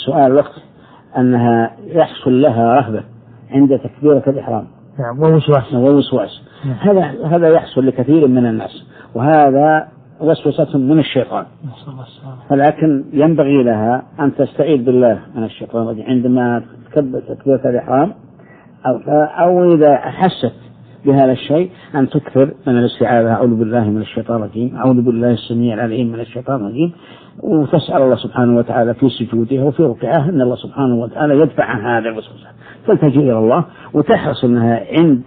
السؤال وقت أنها يحصل لها رهبة عند تكبيرة الإحرام. نعم. ووسواس. هذا يحصل لكثير من الناس، وهذا وسوسة من الشيطان. ولكن ينبغي لها أن تستعيذ بالله من الشيطان عندما تكبر تكبيرة الإحرام، أو إذا أحست بهذا الشيء أن تكثر من الاستعاذة: أعوذ بالله من الشيطان الرجيم، أعوذ بالله السميع العليم من الشيطان الرجيم، وتسأل الله سبحانه وتعالى في سجودها وفي ركوعها أن الله سبحانه وتعالى يدفع عن هذا الوسوسة. تلتجئ إلى الله وتحرص أنها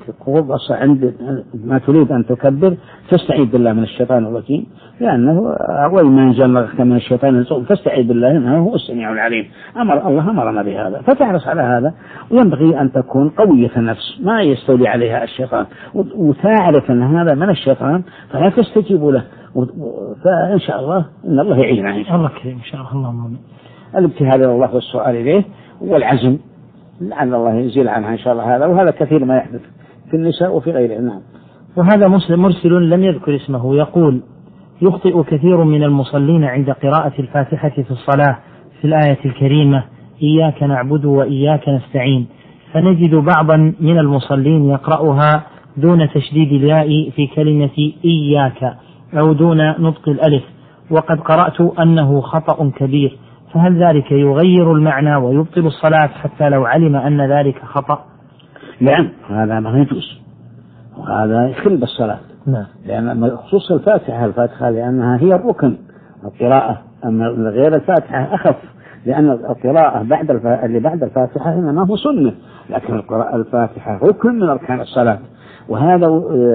عند ما تريد أن تكبر تستعيذ بالله من الشيطان الرجيم، لأنه وما ينزغك من الشيطان فاستعيذ بالله إنه هو السميع العليم. الله أمرنا بهذا، فتحرص على هذا. وينبغي أن تكون قوية النفس ما يستولي عليها الشيطان، وتعرف أن هذا من الشيطان فلا تستجيب له، فإن شاء الله إن الله يعيننا إن شاء الله. إن شاء الله. اللهم الابتهال إلى الله والسؤال إليه والعزم لعل الله يزيل عنها إن شاء الله هذا، وهذا كثير ما يحدث في النساء وفي غيره. نعم. وهذا مرسل لم يذكر اسمه يقول: يخطئ كثير من المصلين عند قراءة الفاتحة في الصلاة في الآية الكريمة إياك نعبد وإياك نستعين، فنجد بعضا من المصلين يقرأها دون تشديد الياء في كلمة إياك أو دون نطق الألف، وقد قرأت أنه خطأ كبير، فهل ذلك يغير المعنى ويبطل الصلاة حتى لو علم أن ذلك خطأ؟ نعم، هذا ما يجوز، وهذا يخل بالصلاة. نعم. لأن خصوص الفاتحة لأنها هي الركن القراءة، أما غير الفاتحة أخف، لأن القراءة اللي بعد الفاتحة إنما هو سنة، لكن الفاتحة ركن من أركان الصلاة، وهذا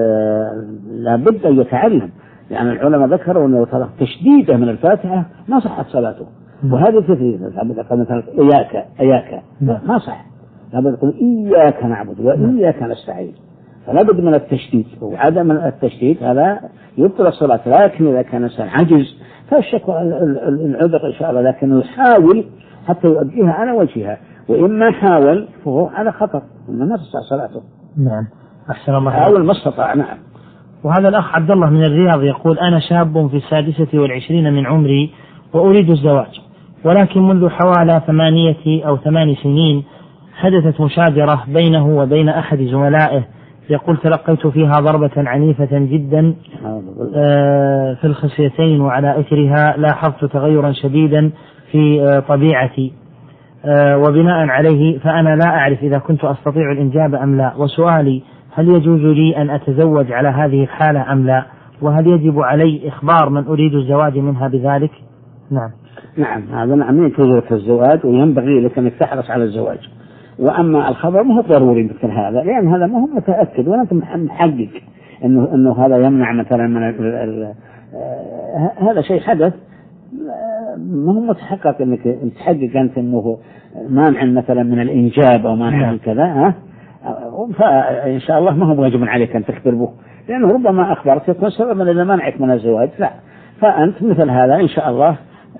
لابد أن يتعلم، لأن العلماء ذكروا أنه تشديده من الفاتحة ما صحت صلاته. وهذا تفريق مثلا إياك ما صح، لابد يقول إياك نعبد وإياك نستعين، فلا بد من التشديد، وعدم التشديد هذا يبطل الصلاة. لكن إذا كان الإنسان عجز فالشكوى العذر إن شاء الله، لكن يحاول حتى يؤديها على وجهها، وإما حاول فهو على خطر إنه ما تصح صلاته. نعم. أحسن الله. حاول ما استطاع. نعم. وهذا الأخ عبد الله من الرياض يقول: أنا شاب في 26 من عمري وأريد الزواج، ولكن منذ حوالي 8 أو 8 سنين حدثت مشاجرة بينه وبين أحد زملائه، يقول: تلقيت فيها ضربة عنيفة جدا في الخصيتين، وعلى إثرها لاحظت تغيرا شديدا في طبيعتي، وبناء عليه فأنا لا أعرف إذا كنت أستطيع الإنجاب أم لا، وسؤالي: هل يجوز لي أن أتزوج على هذه الحالة أم لا؟ وهل يجب علي إخبار من أريد الزواج منها بذلك؟ نعم، هذا نعم يجوز الزواج، وينبغي لك أن تحرص على الزواج. وأما الخبر ما هو ضروري مثل هذا، لأن هذا ما هو متأكد ولا أنت محقق إنه هذا يمنع مثلا من هذا شيء حدث، ما هو متحقق إنك تحقق أنت إنه مانع مثلا من الإنجاب أو مانع من كذا، فإن شاء الله ما هو واجب عليك أن تخبر به، لأنه ربما أخبرت يكون سببا إذا منعك من الزواج. لا، فأنت مثل هذا إن شاء الله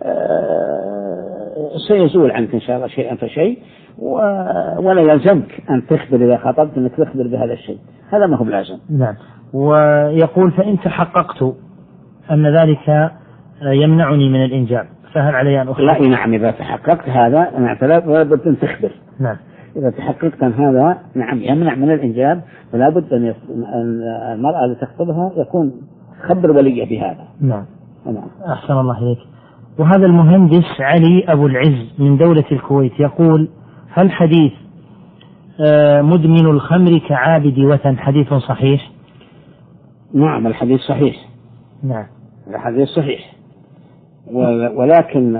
سيزول عنك إن شاء الله شيئا فشيء، ولا يلزمك أن تخبر إذا خطبت أنك تخبر بهذا الشيء، هذا ما هو بلازم. نعم. ويقول: فإن تحققت أن ذلك يمنعني من الإنجاب فهل علي أن أخبر؟ لا، نعم، إذا تحققت هذا لا بد أن تخبر. نعم. إذا تحققت أن هذا نعم يمنع من الإنجاب فلا بد أن المرأة اللي تخطبها يكون خبر وليه بهذا. نعم. أحسن الله إليك. وهذا المهندس علي أبو العز من دولة الكويت يقول: هل حديث مدمن الخمر كعابد وثن حديث صحيح؟ نعم، الحديث صحيح. نعم، الحديث صحيح، ولكن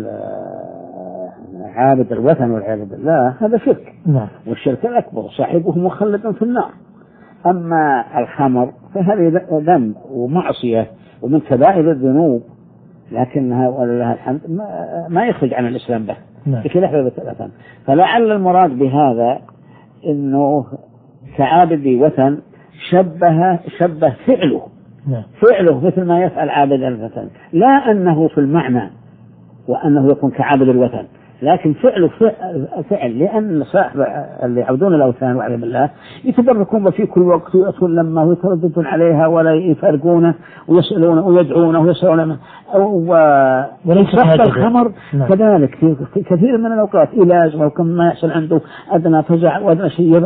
عابد الوثن والعياذ بالله هذا شرك. نعم. والشرك الأكبر صاحبه مخلد في النار. أما الخمر فهذه ذنب ومعصية ومن كبائر الذنوب، لكنها ولله الحمد ما يخرج عن الإسلام به. نعم. فلعل المراد بهذا إنه كعابد وثن شبه فعله. نعم. فعله مثل ما يفعل عابد الوثن، لا أنه في المعنى وأنه يكون كعابد الوثن، لكن فعله فعل، لأن صاحب اللي يعبدون الأوثان والعياذ بالله يتبركون في كل وقت ويأتون لما ويترددون عليها ولا يفارقونه ويسألونه ويدعونه ويسألونه. وصاحب الخمر كذلك في كثير من الأوقات علاج، وكم ما يحصل عنده أدنى فزع وأدنى شيء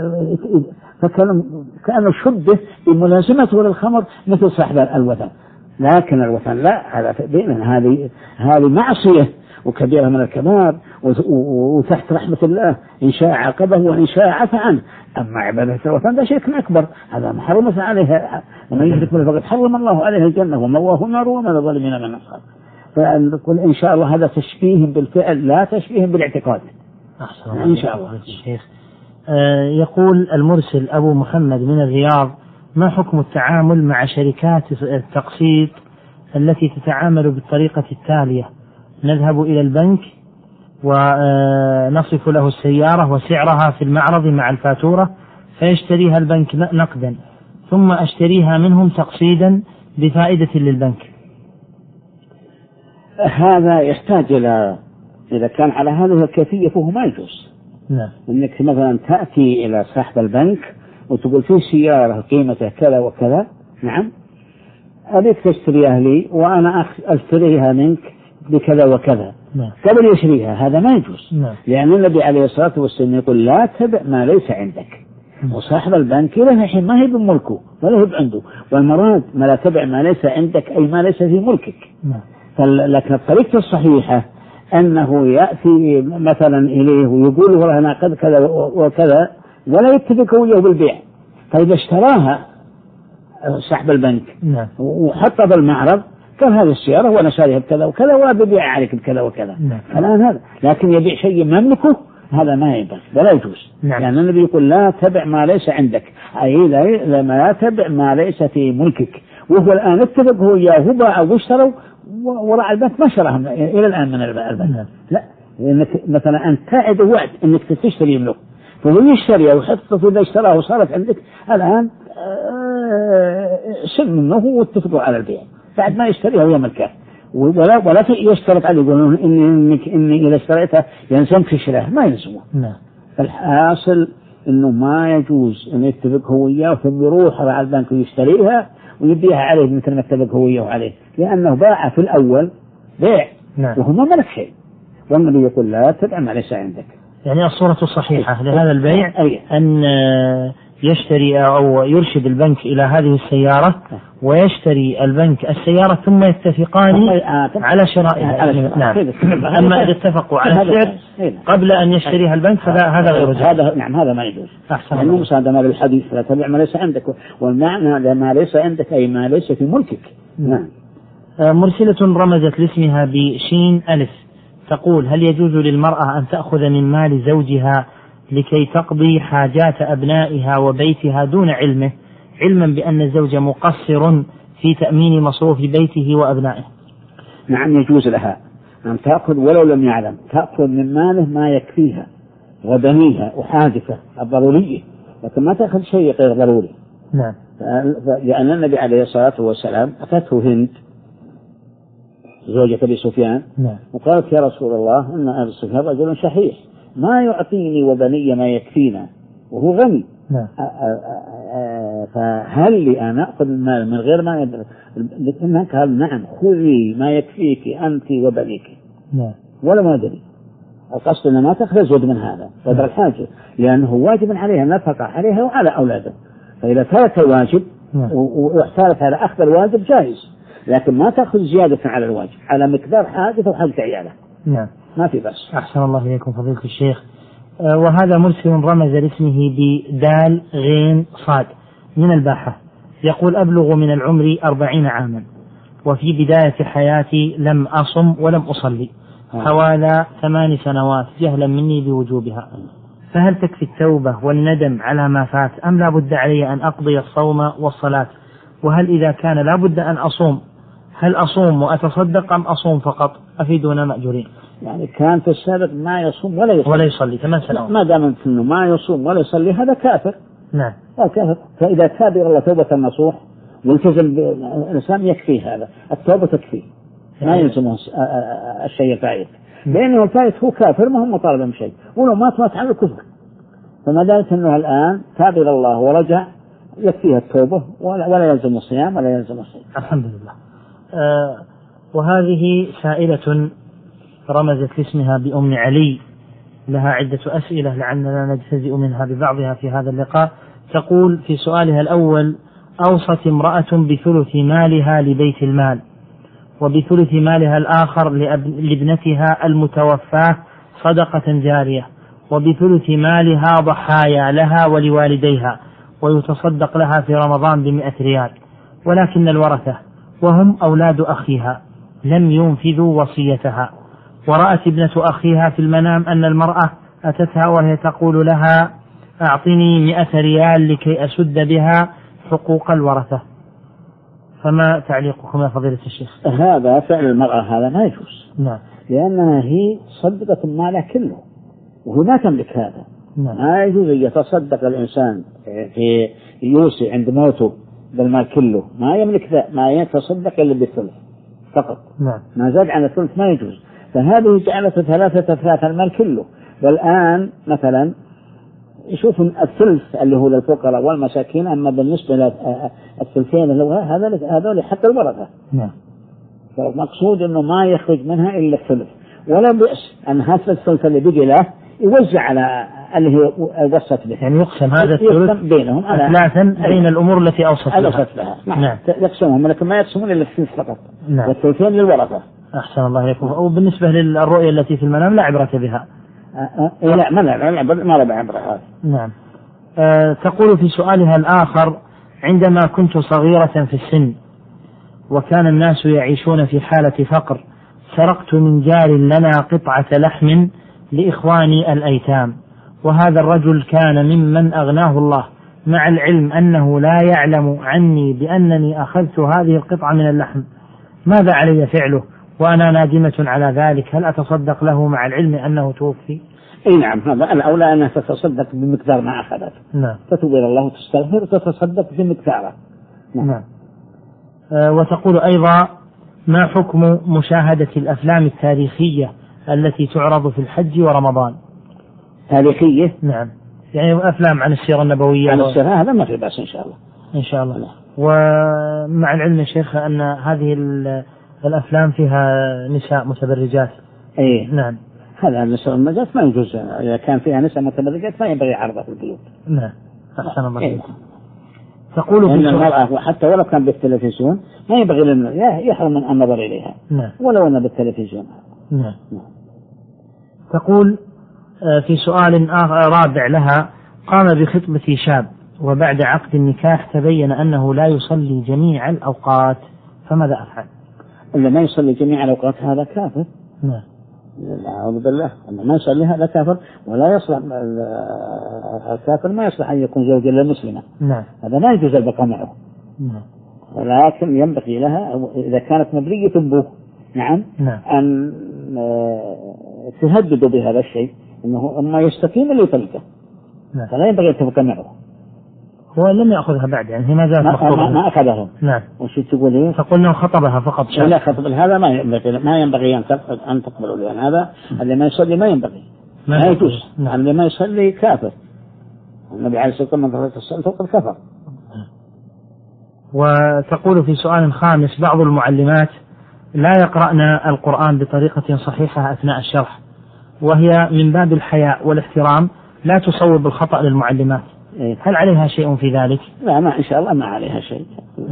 فكأنه شبه بملازمته للخمر مثل صاحب الوثن. لكن الوثن لا، هذا هذه معصية وكبيرة من الكبائر، وتحت رحمة الله إن شاء عاقبه وإن شاء عفى عنه. أما عبادة الوثن ده شرك أكبر، هذا محرم عليها، ومن يشرك بالله فقد حرم الله عليه الجنة ومأواه النار وما للظالمين من نصير. فنقول إن شاء الله هذا تشبيه بالفعل لا تشبيه بالاعتقاد. إن شاء الله. الشيخ يقول المرسل أبو محمد من الرياض: ما حكم التعامل مع شركات التقسيط التي تتعامل بالطريقة التالية: نذهب إلى البنك ونصف له السيارة وسعرها في المعرض مع الفاتورة، فيشتريها البنك نقدا، ثم أشتريها منهم تقسيدا بفائدة للبنك؟ هذا يحتاج إذا كان على هذه الكيفية فهو ما يجوز. نعم. إنك مثلا تأتي إلى صاحب البنك وتقول فيه سيارة قيمتها كذا وكذا، نعم، أبيك تشتريها لي وأنا أشتريها منك بكذا وكذا، نعم، قبل يشتريها، هذا ما يجوز. نعم. لأن النبي عليه الصلاة والسلام يقول لا تبع ما ليس عندك. وصاحب البنك له الحين ما هي بملكه ولا هي عنده، والمراد ما لا تبع ما ليس عندك أي ما ليس في ملكك. نعم. لكن الطريقة الصحيحة أنه يأتي مثلا إليه ويقول له أنا قد كذا وكذا ولا يتفق وياه بالبيع. فإذا اشتراها صاحب البنك، نعم، وحطها بالمعرض قال هذه السيارة وأنا شاريها بكذا وكذا وأبيع عليك بكذا وكذا، نعم، الآن هذا. لكن يبيع شيء مملكه هذا ما ينبغي ولا يجوز. نعم. يعني النبي يقول لا تبع ما ليس عندك، أي لا تبع ما ليس في ملكك. وهو الآن اتفق هو إياه باع واشتروا وراء البنك ما شراهم إلى الآن من البنك. لا، إنك مثلا أنت تعد وعد إنك تشتري منه، فهو يشتري وحطه إذا اشتراه وصارت عندك الآن سن منه واتفقوا على البيع بعد ما يشتريها يوم الكاف، ولا يشترط عليه يقولون إني إذا اشتريتها يلزمك تشتريها، ما يلزمه. الحاصل إنه ما يجوز إن يتفق هو إياه ثم يروح على البنك ويشتريها ويبيعها عليه مثل ما اتفق هو إياه عليه، لأنه باع في الأول بيع، نعم، وهو ما ملك شيء. والنبي يقول لا تبع ما ليس عندك. يعني الصورة الصحيحة لهذا البيع أن يشتري أو يرشد البنك إلى هذه السيارة ويشتري البنك السيارة ثم يتفقان على شرائها. نعم. أما إذا اتفقوا على السعر قبل أن يشتريها البنك فهذا غير جائز. هذا نعم هذا ما يجوز. أحسن. مصادمة للحديث لا تبع ما ليس عندك، والمعنى ما ليس عندك أي ما ليس في ملكك. نعم. مرسلة رمزت لاسمها بشين ألف تقول: هل يجوز للمرأة أن تأخذ من مال زوجها لكي تقضي حاجات أبنائها وبيتها دون علمه، علما بأن الزوج مقصر في تأمين مصروف بيته وأبنائه؟ نعم يجوز لها أن تأخذ ولو لم يعلم، تأخذ من ماله ما يكفيها وبنيها وحاجته الضرورية، لكن ما تأخذ شيء غير ضروري. نعم. لأن النبي عليه الصلاة والسلام أتته هند زوجة أبي سفيان، نعم، وقالت يا رسول الله إن أبي سفيان رجل شحيح ما يعطيني وبني ما يكفينا وهو غني. نعم. فهل لي أن أخذ المال من غير ما يدرك؟ إنك قال نعم خذي ما يكفيك أنت وبنيك. نعم. ولا ما أدري القصد أن ما تأخذ زود من هذا قدر الحاجة، لأنه واجب عليها النفقة عليها وعلى أولاده. فإذا ترك الواجب واحتالت على أخذ الواجب جائز، لكن ما تأخذ زيادة على الواجب على مقدار حاجة وحاجة عياله. نعم. ما في بس. أحسن الله إليكم فضيلة الشيخ. وهذا مرسل رمز لاسمه بدال غين صاد من الباحة يقول: أبلغ من العمر 40 عاما، وفي بداية حياتي لم أصم ولم أصلي حوالي 8 سنوات جهلا مني بوجوبها، فهل تكفي التوبة والندم على ما فات أم لا بد علي أن أقضي الصوم والصلاة؟ وهل إذا كان لا بد أن أصوم هل أصوم وأتصدق أم أصوم فقط؟ أفيدونا مأجورين. يعني كان في السابق ما يصوم ولا يصلي 8 سنوات، ما دام أنه ما يصوم ولا يصلي هذا كافر. نعم. كافر. فإذا تاب إلى الله توبة نصوح والتزم بالإسلام يكفي هذا، التوبة تكفي ما يلزمه الشيء الفائت. لأنه الفائت هو كافر ما هو مطالب بشيء، ولو مات على الكفر. فما دامت أنه الآن تاب إلى الله ورجع يكفيها التوبة ولا يلزم الصيام ولا يلزم الصيام. الحمد لله. وهذه سائلة رمزت لاسمها بأم علي، لها عدة أسئلة لعلنا نجتزئ منها ببعضها في هذا اللقاء. تقول في سؤالها الأول: أوصت امرأة بثلث مالها لبيت المال، وبثلث مالها الآخر لابنتها المتوفاة صدقة جارية، وبثلث مالها ضحايا لها ولوالديها، ويتصدق لها في رمضان ب100 ريال، ولكن الورثة وهم أولاد أخيها لم ينفذوا وصيتها. ورأت ابنة أخيها في المنام أن المرأة أتتها وهي تقول لها: أعطني 100 ريال لكي أسد بها حقوق الورثة. فما تعليقكم يا فضيلة الشيخ؟ هذا فعل المرأة هذا ما يجوز. نعم. لأنها هي صدقت ماله كله وهو ما تملك هذا. نعم. ما يجوز أن يتصدق الإنسان في يوصي عند موته بالمال كله، ما يملك ذا، ما يتصدق إلا بالثلث فقط. نعم. ما زاد عن الثلث ما يجوز. فهذه جعلت 3/3 المال كله. والآن مثلا يشوف الثلث اللي هو للفقراء والمساكين، أما بالنسبة للثلثين هذول حتى الورثة. نعم. فالمقصود أنه ما يخرج منها إلا الثلث، ولا بأس أن هذا الثلث اللي بقي له يوزع على اللي هي وصت به، يعني يقسم هذا الثلث بينهم ثلاثا بين الأمور التي أوصت لها. نعم. يقسمهم، لكن ما يقسمون إلا الثلث فقط. نعم. والثلثين للورثة. أحسن الله إليكم. وبالنسبة للرؤية التي في المنام لا عبرة بها. لا ما لا عبرة هذا. نعم. تقول في سؤالها الآخر: عندما كنت صغيرة في السن وكان الناس يعيشون في حالة فقر، سرقت من جار لنا قطعة لحم لإخواني الأيتام، وهذا الرجل كان ممن أغناه الله، مع العلم أنه لا يعلم عني بأنني أخذت هذه القطعة من اللحم. ماذا علي فعله وأنا نادمة على ذلك؟ هل أتصدق له مع العلم أنه توفي؟ أي نعم، هذا الأولى أنها تتصدق بمقدار ما أخذت. نعم. تتوب إلى الله وتستغفر وتتصدق بمقداره. نعم. وتقول أيضا: ما حكم مشاهدة الأفلام التاريخية التي تعرض في الحج ورمضان؟ تاريخية؟ نعم، يعني أفلام عن السيرة النبوية. عن السيرة هذا ما في بأس إن شاء الله. إن شاء الله. نعم. ومع العلم يا شيخ أن هذه الأفلام فيها نساء متبرجات. أي نعم. هذا النساء المتبرجات ما يجوز، إذا كان فيها نساء متبرجات ما ينبغي عرضها في البيوت. نعم. أحسن الله. إيه. تقول إن المرأة حتى ولو كان بالتلفزيون ما ينبغي لنا يحرم من النظر إليها. نعم. ولو أن بالتلفزيون. نعم. تقول في سؤال رابع لها: قام بخطبة شاب وبعد عقد النكاح تبين أنه لا يصلي جميع الأوقات، فماذا أفعل؟ اللي ما يصلي جميع الأوقات هذا كافر. نعم. أعوذ بالله، ما يصلي هذا كافر، ولا يصلح الكافر ما يصلح أن يكون زوجا للمسلمة. نعم. هذا لا يجوز البقاء معه. نعم. ولكن ينبغي لها إذا كانت مبرية به، نعم، أن تهدد بهذا الشيء، أنه ما يستقيم اللي يطلقه. نعم. فلا ينبغي أن تبقى معه. هو لم يأخذها بعد، يعني هي ما زالت مخطوبة. ما أخذها. نعم. وش تقول إيه؟ فقلنا خطبها فقط. لا، خطب هذا ما ينبغي أن تقبله، لأن هذا اللي ما يصلي ما ينبغي، ما يجوز. نعم. اللي ما يصلي كافر. النبي عليه الصلاة والسلام من ترك الصلاة فقد كفر. وتقول في سؤال خامس: بعض المعلمات لا يقرأن القرآن بطريقة صحيحة أثناء الشرح، وهي من باب الحياء والاحترام لا تصوب الخطأ للمعلمات، هل عليها شيء في ذلك؟ لا، ما إن شاء الله ما عليها شيء.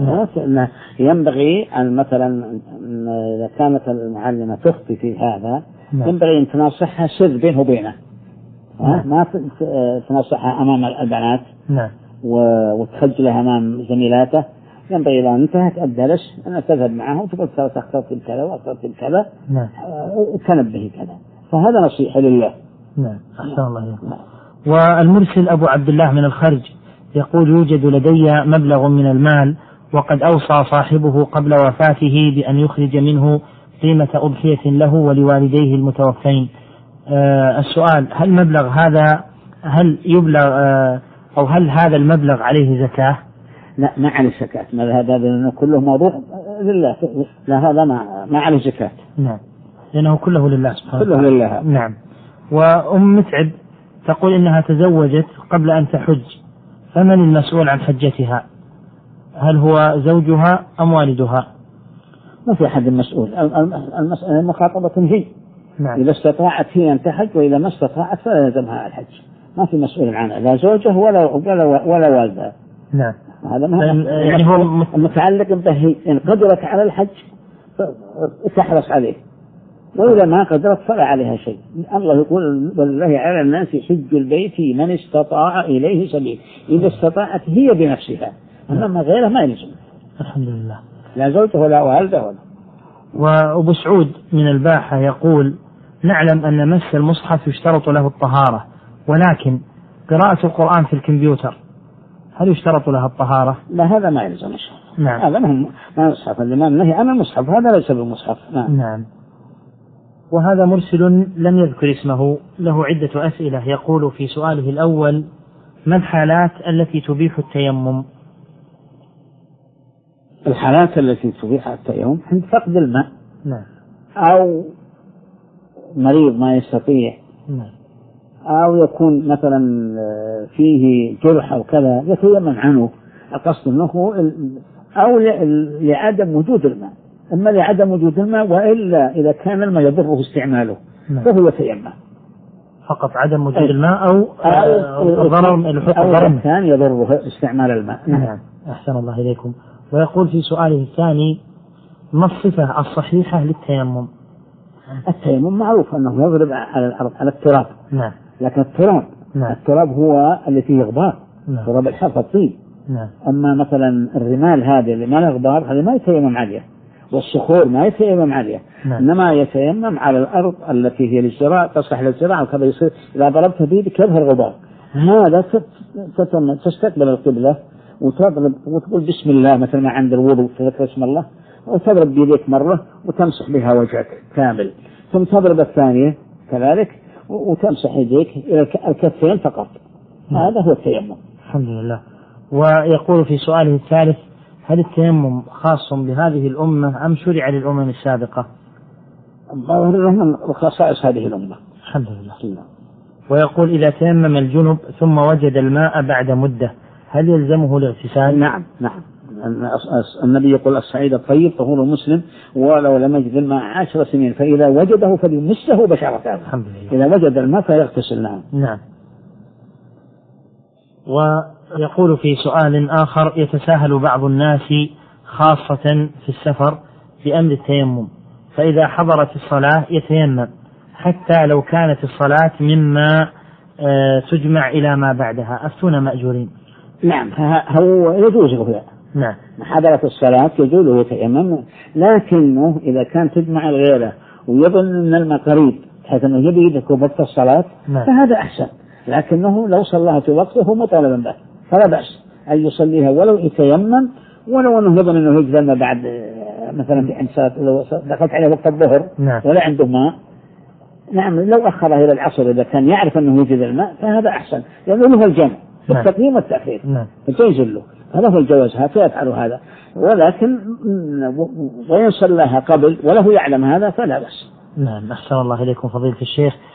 ينبغي أن مثلا إذا كانت المعلمة تخطي في هذا ينبغي أن تنصحها سر بينه وبينه، ما تنصحها أمام البنات وتخجلها أمام زميلاته. ينبغي إذا انتهت الدرس أن تذهب معها وتقول أخطأت بكذا وأخطأت بكذا، تنبهي كذا، فهذا نصيحة لله. نعم. أحسن الله إليكم. والمرسل أبو عبد الله من الخرج يقول: يوجد لدي مبلغ من المال وقد أوصى صاحبه قبل وفاته بأن يخرج منه قيمة أضحية له ولوالديه المتوفين. السؤال: هل مبلغ هذا هل يبلغ أو هل هذا المبلغ عليه زكاة؟ لا، ما عليه زكاة. هذا كله موضوع لله. لا، هذا ما عليه زكاة. نعم. لأنه كله لله سبحانه كله لله. نعم. وأم متعب تقول إنها تزوجت قبل أن تحج، فمن المسؤول عن حجتها؟ هل هو زوجها أم والدها؟ ما في أحد مسؤول، المسألة مخاطبة هي. نعم. إذا استطاعت هي أن تحج، وإذا ما استطاعت فلا يلزمها الحج، ما في مسؤول عنها لا زوجه ولا والدها. نعم. هذا ما يعني هو متعلق به. إن قدرت على الحج تحرص عليه، وإذا ما قدرت فلا عليها شيء. الله يقول والله على الناس حج البيت من استطاع إليه سبيل. إذا استطاعت هي بنفسها، أما غيرها ما يلزم. الحمد لله. لا زوجه ولا والده ولا. وأبو سعود من الباحة يقول: نعلم أن مس المصحف يشترط له الطهارة، ولكن قراءة القرآن في الكمبيوتر هل يشترط لها الطهارة؟ لا، هذا ما يلزم إن شاء الله. نعم. هذا ما مصحف، الإمام نهي عن المصحف، هذا ليس بالمصحف. نعم. وهذا مرسل لم يذكر اسمه، له عدة أسئلة. يقول في سؤاله الأول: ما الحالات التي تبيح التيمم؟ الحالات التي تبيح التيمم عند فقد الماء. نعم. أو مريض ما يستطيع. نعم. أو يكون مثلا فيه جرح أو كذا يتيمم عنه، القصد أنه أو لعدم وجود الماء. أما لعدم وجود الماء، وإلا إذا كان الماء يضره استعماله فهو يتيمم. فقط عدم وجود الماء أو الضرر كان يضره استعمال الماء. نعم. أحسن الله إليكم. ويقول في سؤاله الثاني: ما الصفة الصحيحة للتيمم؟ التيمم معروف أنه يضرب على الأرض على التراب. نعم. لكن التراب هو اللي فيه غبار. نعم. تراب الحرف الطين. نعم. أما مثلا الرمال هذه اللي ما لها غبار هذه ما يتيمم عليها، والصخور ما يتيمم عليها. نعم. إنما يتيمم على الأرض التي هي للزراعة، تصلح للزراعة، وكذا يصير إذا ضربت بيدك يظهر غبار. هذا تستقبل القبلة وتضرب وتقول بسم الله مثل ما عند الوضوء تذكر اسم الله، وتضرب بيديك مرة وتمسح بها وجهك كامل، ثم تضرب الثانية كذلك وتمسح يديك إلى الكفين فقط. هذا هو التيمم. الحمد لله. ويقول في سؤاله الثالث: هل التيمم خاص بهذه الأمة أم شرع للأمم السابقة؟ من خصائص هذه الأمة. الحمد لله. ويقول: إذا تيمم الجنب ثم وجد الماء بعد مدة هل يلزمه الاغتسال؟ نعم. النبي يقول: الصعيد الطيب طهور المسلم ولو لم يجد الماء 10 سنين، فإذا وجده فليمسه بشرته. الحمد لله. إذا وجد الماء فيغتسل. نعم. ويقول في سؤال آخر: يتساهل بعض الناس خاصة في السفر بأمر التيمم، فإذا حضرت الصلاة يتيمم حتى لو كانت الصلاة مما تجمع إلى ما بعدها، أفتون مأجورين. نعم، هو يجوز له. نعم. حضرت الصلاة يجوز له يتيمم، لكنه إذا كان تجمع الغيرة ويظن أن الماء قريب بحيث أنه يبي يدرك وقت الصلاة فهذا أحسن، لكنه لو صلاها في وقته مطالبا به فلا بأس أن يصليها ولو يتيمم، ولو أنه يظن أنه يجد الماء بعد مثلا في إنسات لو دخلت عليه وقت الظهر ولا عنده ماء. نعم، لو أخره إلى العصر إذا كان يعرف أنه يجد الماء فهذا أحسن، لأنه هو الجمع التقديم والتأخير فجيز له، هذا هو الجواز، فيفعل هذا. ولكن وإن صلاها قبل وله يعلم هذا فلا بأس. نعم. أحسن الله إليكم فضيلة الشيخ.